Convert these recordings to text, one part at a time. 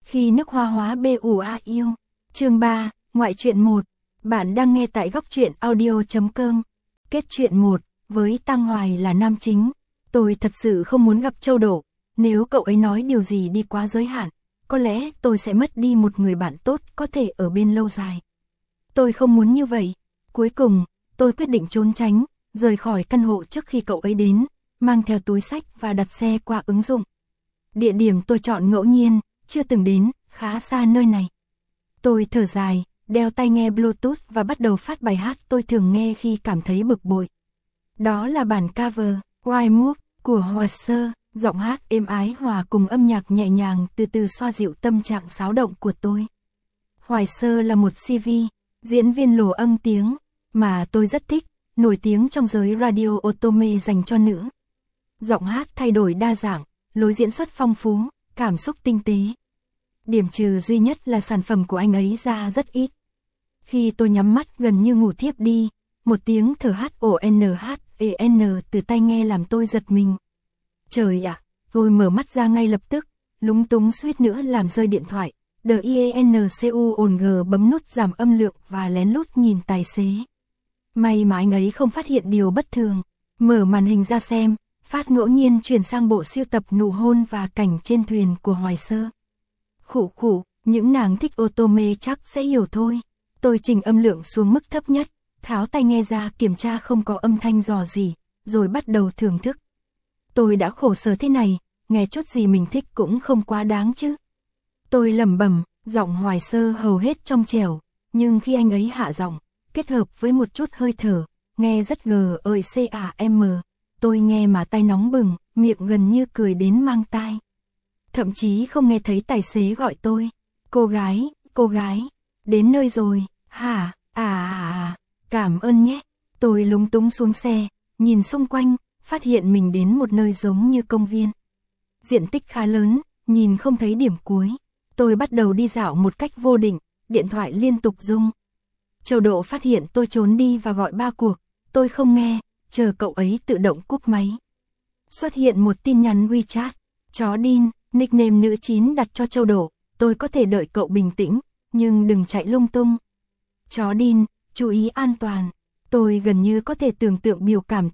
Khi nước hoa hóa BUA yêu. Chương 3, ngoại truyện 1. Bạn đang nghe tại góc truyện audio.com. Kết truyện 1, với Tăng Hoài là nam chính. Tôi thật sự không muốn gặp Châu Độ. Nếu cậu ấy nói điều gì đi quá giới hạn, có lẽ tôi sẽ mất đi một người bạn tốt có thể ở bên lâu dài. Tôi không muốn như vậy. Cuối cùng, tôi quyết định trốn tránh, rời khỏi căn hộ trước khi cậu ấy đến, mang theo túi xách và đặt xe qua ứng dụng. Địa điểm tôi chọn ngẫu nhiên, chưa từng đến, khá xa nơi này. Tôi thở dài, đeo tai nghe Bluetooth và bắt đầu phát bài hát tôi thường nghe khi cảm thấy bực bội. Đó là bản cover, Why Move, của Hoài Sơ, giọng hát êm ái hòa cùng âm nhạc nhẹ nhàng từ từ xoa dịu tâm trạng xáo động của tôi. Hoài Sơ là một CV, diễn viên lồ âm tiếng, mà tôi rất thích, nổi tiếng trong giới radio otome dành cho nữ. Giọng hát thay đổi đa dạng, lối diễn xuất phong phú, cảm xúc tinh tế. Điểm trừ duy nhất là sản phẩm của anh ấy ra rất ít. Khi tôi nhắm mắt gần như ngủ thiếp đi, một tiếng thở HONHEN từ tai nghe làm tôi giật mình. Trời ạ, tôi mở mắt ra ngay lập tức, lúng túng suýt nữa làm rơi điện thoại. DIENCUONG bấm nút giảm âm lượng và lén lút nhìn tài xế. May mà anh ấy không phát hiện điều bất thường. Mở màn hình ra xem, phát ngẫu nhiên chuyển sang bộ siêu tập nụ hôn và cảnh trên thuyền của Hoài Sơ. Khụ khụ, những nàng thích otome chắc sẽ hiểu thôi. Tôi chỉnh âm lượng xuống mức thấp nhất, tháo tai nghe ra kiểm tra không có âm thanh rò rỉ, rồi bắt đầu thưởng thức. Tôi đã khổ sở thế này, nghe chút gì mình thích cũng không quá đáng chứ. Tôi lẩm bẩm, giọng Hoài Sơ hầu hết trong trẻo, nhưng khi anh ấy hạ giọng, kết hợp với một chút hơi thở, nghe rất GECAM. Tôi nghe mà tai nóng bừng, miệng gần như cười đến mang tai. Thậm chí không nghe thấy tài xế gọi tôi. Cô gái, đến nơi rồi, hả, cảm ơn nhé. Tôi lúng túng xuống xe, nhìn xung quanh, phát hiện mình đến một nơi giống như công viên. Diện tích khá lớn, nhìn không thấy điểm cuối. Tôi bắt đầu đi dạo một cách vô định, điện thoại liên tục rung. Châu Độ phát hiện tôi trốn đi và gọi 3 cuộc, tôi không nghe, chờ cậu ấy tự động cúp máy. Xuất hiện một tin nhắn WeChat, chó Đin, nickname nữ 9 đặt cho Châu Độ, tôi có thể đợi cậu bình tĩnh, nhưng đừng chạy lung tung. Chó Đin, chú ý an toàn. Tôi gần như có thể tưởng tượng biểu cảm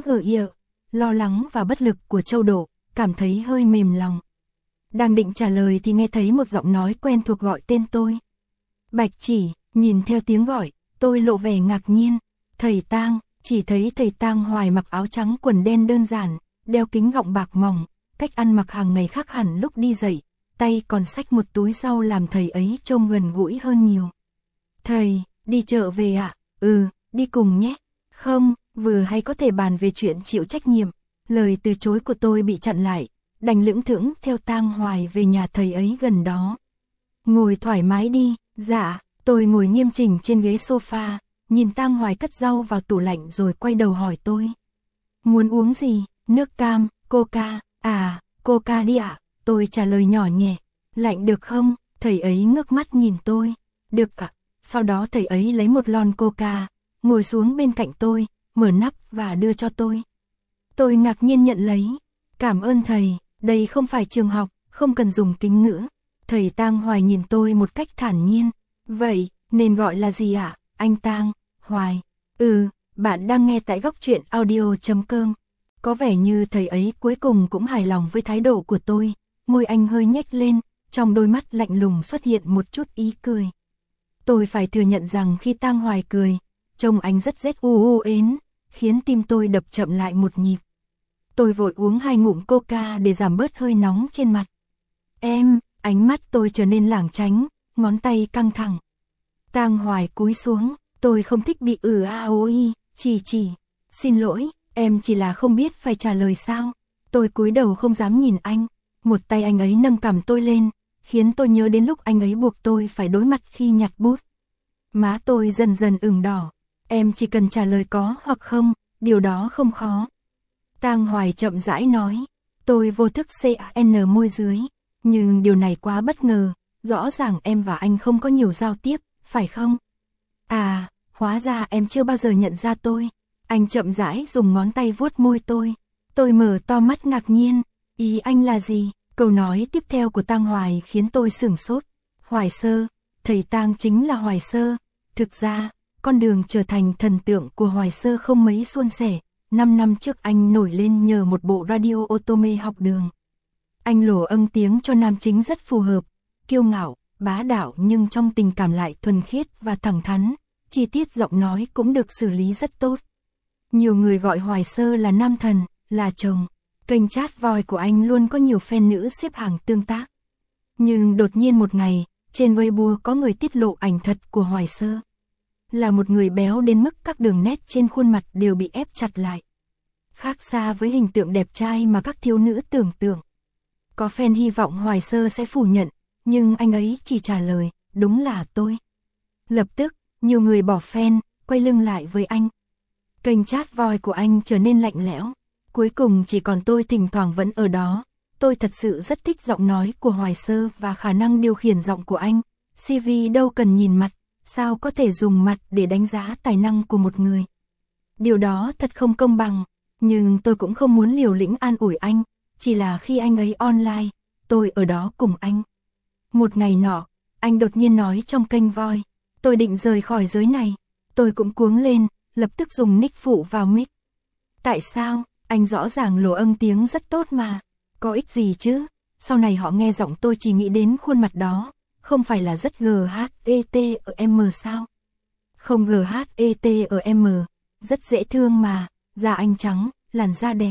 lo lắng và bất lực của Châu Độ, cảm thấy hơi mềm lòng. Đang định trả lời thì nghe thấy một giọng nói quen thuộc gọi tên tôi. Bạch Chỉ, nhìn theo tiếng gọi, tôi lộ vẻ ngạc nhiên. Thầy Tang, chỉ thấy thầy Tang Hoài mặc áo trắng quần đen đơn giản, đeo kính gọng bạc mỏng, cách ăn mặc hàng ngày khác hẳn lúc đi dạy, tay còn xách một túi rau làm thầy ấy trông gần gũi hơn nhiều. Thầy, đi chợ về ạ? Đi cùng nhé. Không, vừa hay có thể bàn về chuyện chịu trách nhiệm. Lời từ chối của tôi bị chặn lại, đành lững thững theo Tang Hoài về nhà thầy ấy gần đó. Ngồi thoải mái đi. Dạ, tôi ngồi nghiêm chỉnh trên ghế sofa, nhìn Tang Hoài cất rau vào tủ lạnh rồi quay đầu hỏi tôi. Muốn uống gì? Nước cam, coca? Coca đi ạ. Tôi trả lời nhỏ nhẹ. Lạnh được không? Thầy ấy ngước mắt nhìn tôi. Được ạ. Sau đó thầy ấy lấy một lon coca, ngồi xuống bên cạnh tôi, mở nắp và đưa cho tôi. Tôi ngạc nhiên nhận lấy. Cảm ơn thầy, đây không phải trường học, không cần dùng kính ngữ. Thầy Tang Hoài nhìn tôi một cách thản nhiên. Vậy, nên gọi là gì ạ, anh Tang Hoài? Bạn đang nghe tại góc truyện audio.com. Có vẻ như thầy ấy cuối cùng cũng hài lòng với thái độ của tôi. Môi anh hơi nhếch lên, trong đôi mắt lạnh lùng xuất hiện một chút ý cười. Tôi phải thừa nhận rằng khi Tang Hoài cười, trông anh rất ến, khiến tim tôi đập chậm lại một nhịp. Tôi vội uống 2 ngụm coca để giảm bớt hơi nóng trên mặt. Ánh mắt tôi trở nên lảng tránh, ngón tay căng thẳng. Tang Hoài cúi xuống, tôi không thích bị chỉ. Xin lỗi, em chỉ là không biết phải trả lời sao. Tôi cúi đầu không dám nhìn anh, một tay anh ấy nâng cằm tôi lên, khiến tôi nhớ đến lúc anh ấy buộc tôi phải đối mặt khi nhặt bút. Má tôi dần dần ửng đỏ. Em chỉ cần trả lời có hoặc không, điều đó không khó. Tang Hoài chậm rãi nói. Tôi vô thức CAN môi dưới. Nhưng điều này quá bất ngờ, rõ ràng em và anh không có nhiều giao tiếp, phải không? Hóa ra em chưa bao giờ nhận ra tôi. Anh chậm rãi dùng ngón tay vuốt môi tôi. Tôi mở to mắt ngạc nhiên. Ý anh là gì? Câu nói tiếp theo của Tang Hoài khiến tôi sửng sốt. Hoài Sơ, thầy Tang chính là Hoài Sơ. Thực ra, con đường trở thành thần tượng của Hoài Sơ không mấy suôn sẻ. 5 năm trước anh nổi lên nhờ một bộ radio Otome học đường. Anh lổ âng tiếng cho nam chính rất phù hợp, kiêu ngạo, bá đạo nhưng trong tình cảm lại thuần khiết và thẳng thắn, chi tiết giọng nói cũng được xử lý rất tốt. Nhiều người gọi Hoài Sơ là nam thần, là chồng. Kênh chat voi của anh luôn có nhiều fan nữ xếp hàng tương tác. Nhưng đột nhiên một ngày, trên Weibo có người tiết lộ ảnh thật của Hoài Sơ. Là một người béo đến mức các đường nét trên khuôn mặt đều bị ép chặt lại. Khác xa với hình tượng đẹp trai mà các thiếu nữ tưởng tượng. Có fan hy vọng Hoài Sơ sẽ phủ nhận, nhưng anh ấy chỉ trả lời, đúng là tôi. Lập tức, nhiều người bỏ fan, quay lưng lại với anh. Kênh chat voi của anh trở nên lạnh lẽo. Cuối cùng chỉ còn tôi thỉnh thoảng vẫn ở đó. Tôi thật sự rất thích giọng nói của Hoài Sơ và khả năng điều khiển giọng của anh. CV đâu cần nhìn mặt, sao có thể dùng mặt để đánh giá tài năng của một người. Điều đó thật không công bằng, nhưng tôi cũng không muốn liều lĩnh an ủi anh, chỉ là khi anh ấy online, tôi ở đó cùng anh. Một ngày nọ, anh đột nhiên nói trong kênh voi, tôi định rời khỏi giới này. Tôi cũng cuống lên, lập tức dùng nick phụ vào mic. Tại sao? Anh rõ ràng lồ âng tiếng rất tốt mà. Có ích gì chứ? Sau này họ nghe giọng tôi chỉ nghĩ đến khuôn mặt đó. Không phải là rất GHETM sao? Không GHETM, rất dễ thương mà. Da anh trắng, làn da đẹp.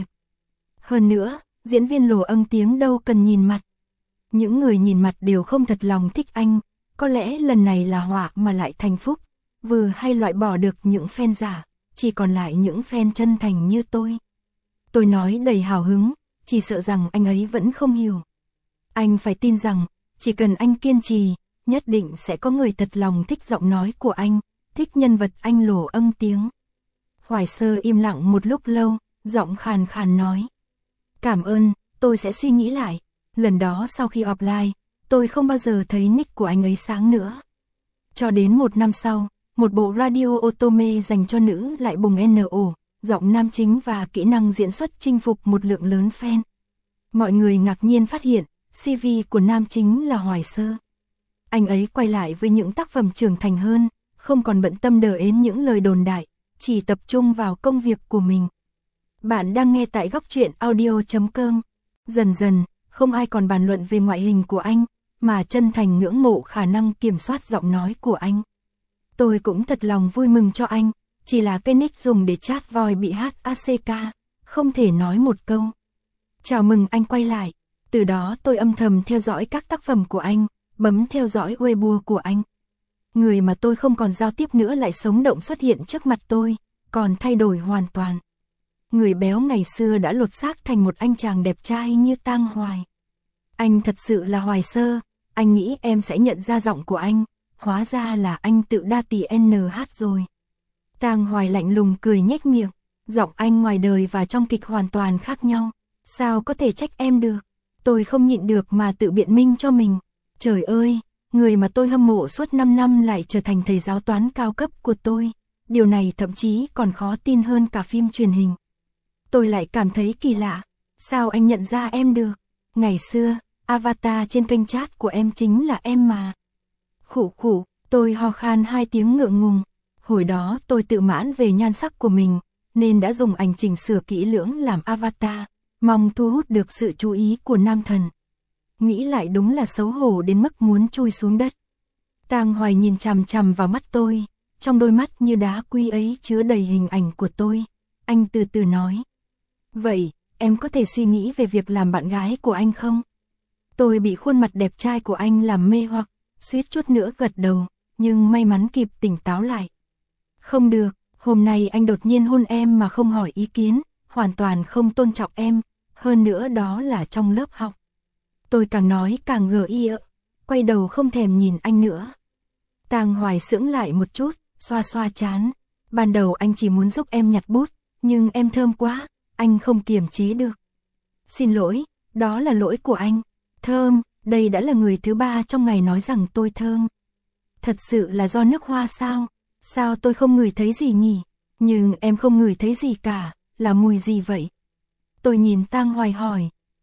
Hơn nữa, diễn viên lồ âng tiếng đâu cần nhìn mặt. Những người nhìn mặt đều không thật lòng thích anh. Có lẽ lần này là họa mà lại thành phúc. Vừa hay loại bỏ được những fan giả, chỉ còn lại những fan chân thành như tôi. Tôi nói đầy hào hứng, chỉ sợ rằng anh ấy vẫn không hiểu. Anh phải tin rằng, chỉ cần anh kiên trì, nhất định sẽ có người thật lòng thích giọng nói của anh, thích nhân vật anh lồ âng tiếng. Hoài Sơ im lặng một lúc lâu, giọng khàn khàn nói. Cảm ơn, tôi sẽ suy nghĩ lại. Lần đó sau khi offline, tôi không bao giờ thấy nick của anh ấy sáng nữa. Cho đến một năm sau, một bộ radio Otome dành cho nữ lại bùng nổ, giọng nam chính và kỹ năng diễn xuất chinh phục một lượng lớn fan. Mọi người ngạc nhiên phát hiện, CV của nam chính là Hoài Sơ. Anh ấy quay lại với những tác phẩm trưởng thành hơn, không còn bận tâm đờ ến những lời đồn đại, chỉ tập trung vào công việc của mình. Bạn đang nghe tại Góc Truyện Audio.com. Dần dần, không ai còn bàn luận về ngoại hình của anh, mà chân thành ngưỡng mộ khả năng kiểm soát giọng nói của anh. Tôi cũng thật lòng vui mừng cho anh, chỉ là cái nick dùng để chat voi bị hack, không thể nói một câu. Chào mừng anh quay lại, từ đó tôi âm thầm theo dõi các tác phẩm của anh, bấm theo dõi Weibo của anh. Người mà tôi không còn giao tiếp nữa lại sống động xuất hiện trước mặt tôi, còn thay đổi hoàn toàn. Người béo ngày xưa đã lột xác thành một anh chàng đẹp trai như Tang Hoài. Anh thật sự là Hoài Sơ, anh nghĩ em sẽ nhận ra giọng của anh, hóa ra là anh tự đa tỷ NH rồi. Tang Hoài lạnh lùng cười nhếch miệng, giọng anh ngoài đời và trong kịch hoàn toàn khác nhau, sao có thể trách em được. Tôi không nhịn được mà tự biện minh cho mình. Trời ơi, người mà tôi hâm mộ suốt 5 năm lại trở thành thầy giáo toán cao cấp của tôi. Điều này thậm chí còn khó tin hơn cả phim truyền hình. Tôi lại cảm thấy kỳ lạ, sao anh nhận ra em được? Ngày xưa, avatar trên kênh chat của em chính là em mà. Khụ khụ, tôi ho khan 2 tiếng ngượng ngùng. Hồi đó tôi tự mãn về nhan sắc của mình, nên đã dùng ảnh chỉnh sửa kỹ lưỡng làm avatar, mong thu hút được sự chú ý của nam thần. Nghĩ lại đúng là xấu hổ đến mức muốn chui xuống đất. Tang Hoài nhìn chằm chằm vào mắt tôi, trong đôi mắt như đá quy ấy chứa đầy hình ảnh của tôi. Anh từ từ nói. Vậy, em có thể suy nghĩ về việc làm bạn gái của anh không? Tôi bị khuôn mặt đẹp trai của anh làm mê hoặc, suýt chút nữa gật đầu, nhưng may mắn kịp tỉnh táo lại. Không được, hôm nay anh đột nhiên hôn em mà không hỏi ý kiến, hoàn toàn không tôn trọng em, hơn nữa đó là trong lớp học. Tôi càng nói càng gờ ia, quay đầu không thèm nhìn anh nữa. Tang Hoài sững lại một chút, xoa xoa trán. Ban đầu anh chỉ muốn giúp em nhặt bút, nhưng em thơm quá, anh không kiềm chế được. Xin lỗi, đó là lỗi của anh. Thơm, đây đã là người thứ 3 trong ngày nói rằng tôi thơm. Thật sự là do nước hoa sao? Sao tôi không ngửi thấy gì nhỉ? Nhưng em không ngửi thấy gì cả, là mùi gì vậy? Tôi nhìn Tang Hoài hỏi,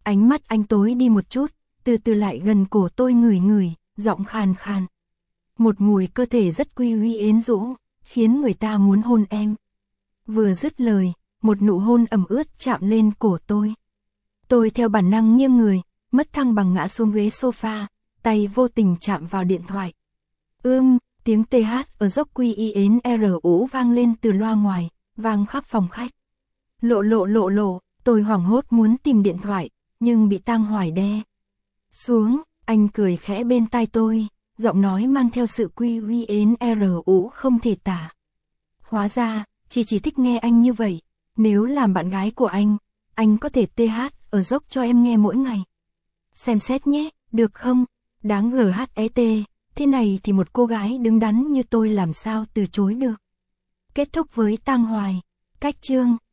Ánh mắt anh tối đi một chút, từ từ lại gần cổ tôi ngửi ngửi, giọng khàn khàn. Một mùi cơ thể rất quy uy yến rũ, khiến người ta muốn hôn em. Vừa dứt lời, một nụ hôn ẩm ướt chạm lên cổ tôi. Tôi theo bản năng nghiêng người, mất thăng bằng ngã xuống ghế sofa, tay vô tình chạm vào điện thoại. Tiếng TH ở dốc QINRU vang lên từ loa ngoài, vang khắp phòng khách. Lộ, tôi hoảng hốt muốn tìm điện thoại, nhưng bị Tang Hoài đe xuống. Anh cười khẽ bên tai tôi, giọng nói mang theo sự QINRU không thể tả. Hóa ra, chị chỉ thích nghe anh như vậy. Nếu làm bạn gái của anh có thể TH ở dốc cho em nghe mỗi ngày. Xem xét nhé, được không? Đáng GHET, thế này thì một cô gái đứng đắn như tôi làm sao từ chối được. Kết thúc với Tang Hoài. Cách chương